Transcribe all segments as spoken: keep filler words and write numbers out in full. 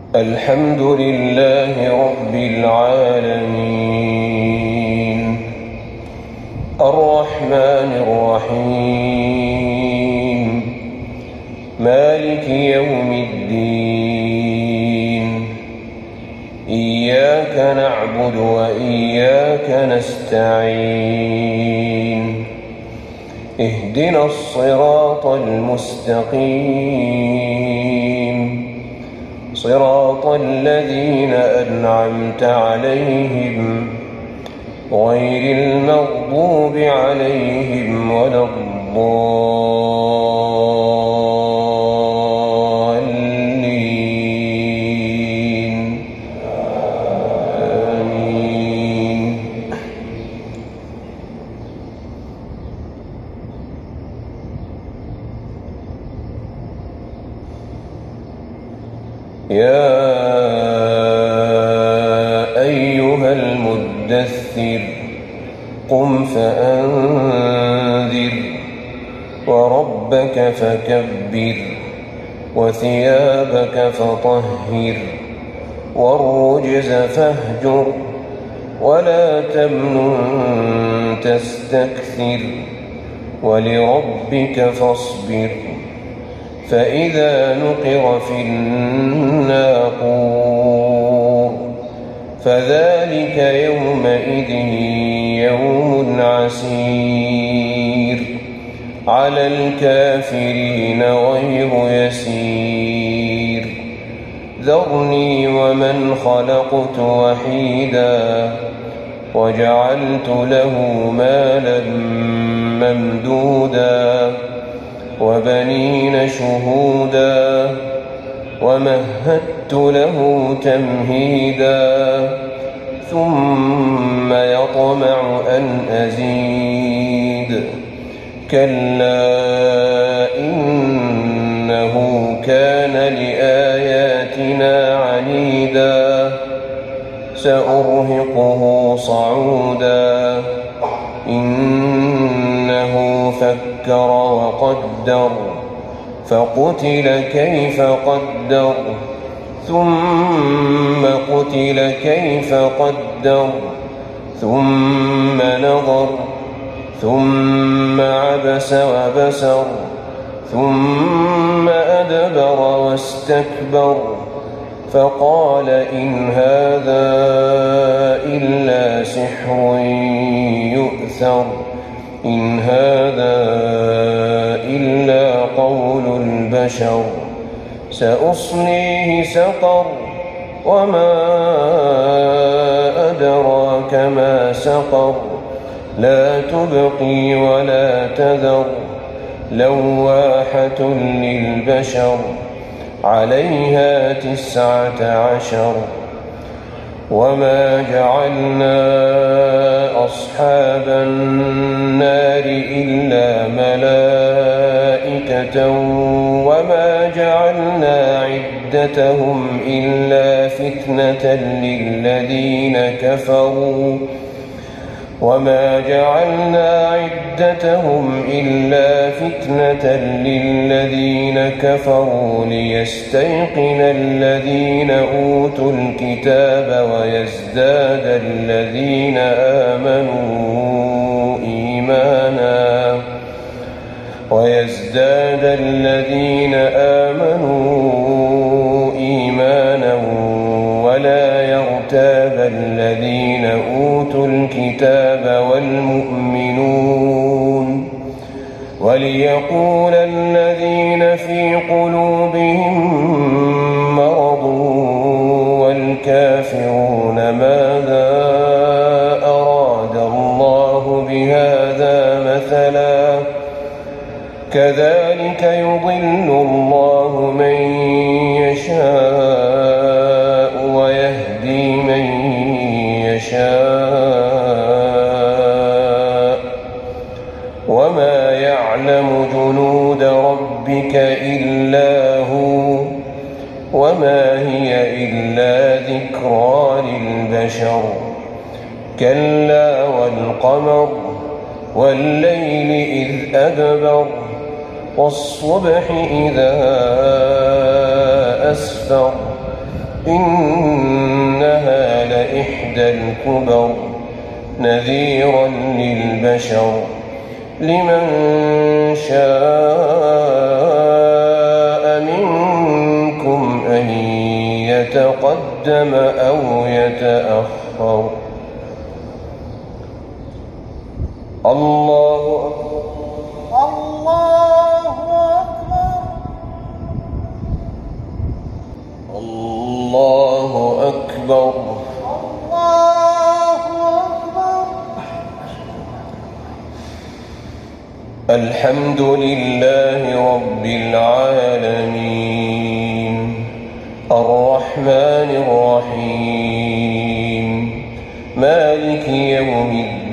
الحمد لله رب العالمين الرحمن الرحيم مالك يوم الدين إياك نعبد وإياك نستعين اهدنا الصراط المستقيم صراط الذين أنعمت عليهم غير المغضوب عليهم ولا الضالين آمين. يا أيها المدثر قم فأنذر وربك فكبر وثيابك فطهر والرجز فاهجر ولا تمنن تستكثر ولربك فاصبر فإذا نقر في الناقور فذلك يومئذ يوم عسير على الكافرين غير يسير ذرني ومن خلقت وحيدا وجعلت له مالا ممدودا وبنين شهودا ومهدت له تمهيدا ثم يطمع أن أزيد كلا إنه كان لآياتنا عنيدا سأرهقه صعودا إنه فكر وقدر فقتل كيف قدر ثم قتل كيف قدر ثم نظر ثم عبس وبسر ثم أدبر واستكبر فقال إن هذا إلا سحر يؤثر إن هذا إلا قول البشر سأصليه سقر وما أدراك ما سقر لا تبقي ولا تذر لواحة للبشر عليها تسعة عشر وما جعلنا أصحاب النار إلا ملائكة وما جعلنا عدتهم إلا فتنة للذين كفروا وما جعلنا عدتهم إلا فتنة للذين كفروا ليستيقن الذين أوتوا الكتاب ويزداد الذين آمنوا إيمانا ويزداد الذين آمنوا إيمانا ولا يرتاب الذين أوتوا الكتاب والمؤمنون وليقول الذين في قلوبهم مرض والكافرون ماذا أراد الله بهذا مثلا كذلك يضل الله من يشاء ويهدي من يشاء وما يعلم جنود ربك إلا هو وما هي إلا ذكرى للبشر كلا والقمر والليل إذ أدبر والصبح إذا أسفر إنها لإحدى الكبر نذيرا للبشر لمن شاء منكم أن يتقدم أو يتأخر. الله أكبر. الله أكبر. الله أكبر. الحمد لله رب العالمين الرحمن الرحيم مالك يوم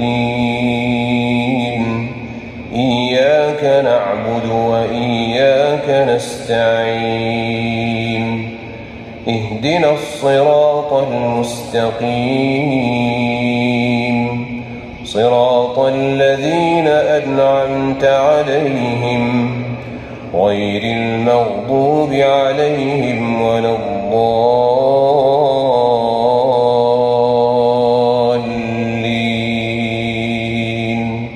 الدين إياك نعبد وإياك نستعين اهدنا الصراط المستقيم صراط الذين أنعمت عليهم غير المغضوب عليهم ولا الضالين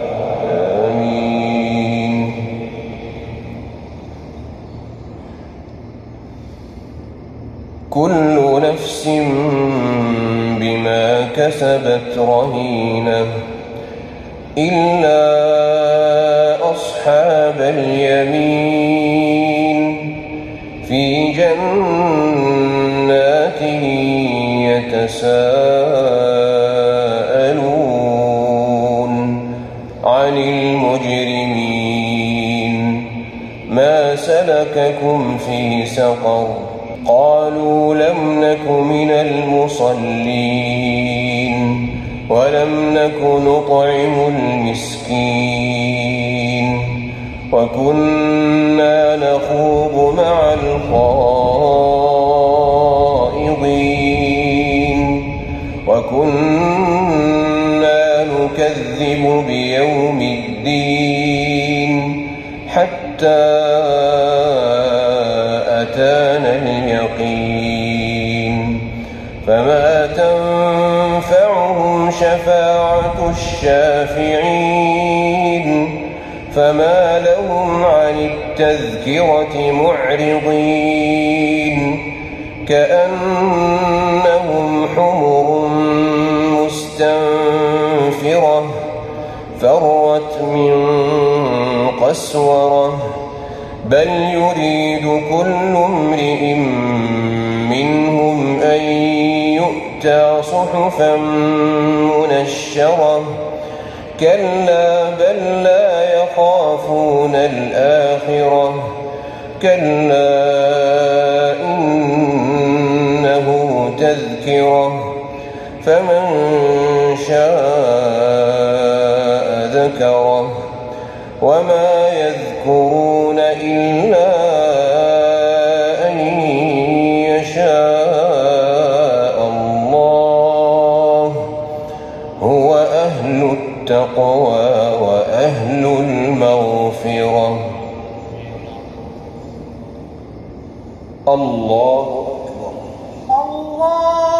آمين. كل نفس بما كسبت رهينة إلا أصحاب اليمين في جنات يتساءلون عن المجرمين ما سلككم في سقر قالوا لم نك من المصلين ولم نك نطعم المسكين وكنا نخوض مع الخائضين وكنا نكذب بيوم الدين حتى أتانا اليقين فما تنفعهم شفاعة الشافعين فما لهم عن التذكرة معرضين كأنهم حمر مستنفرة فرت من قسورة بل يريد كل امرئ منهم أن يؤتى صحفا منشرة كلا بل لا يخافون الآخرة كلا إنه تذكرة فمن شاء ذكره وما يذكرون إلا أن يشاء الله هو أهل التقوى وأهل المغفرة. الله أكبر. الله